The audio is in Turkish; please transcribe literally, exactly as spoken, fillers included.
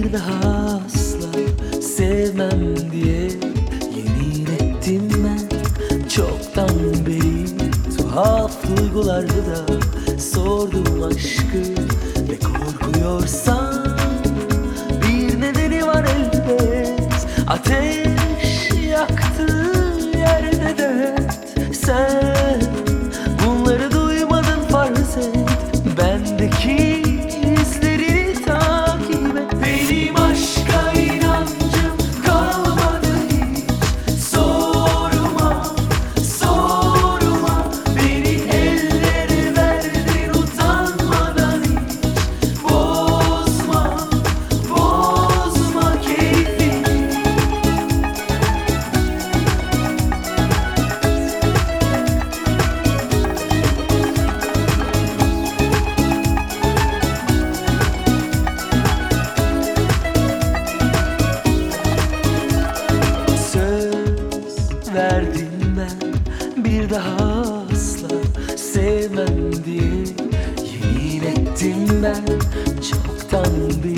Bir daha asla sevmem diye yemin ettim ben çoktan beri. Tuhaf duygulardı da sordum aşkı ve korkuyorsan bir nedeni var elbet. Ateş yaktığı yerde dert. Sen bunları duymadın, farz et. Bendeki izleri takip et. Benim aşka inancım kalmadı hiç. Sorma, sorma. Beni ellere verdin utanmadan hiç. Bozma, bozma keyfini. Söz verdim ben bir daha asla sevmem diye yemin ettim ben çoktan beri.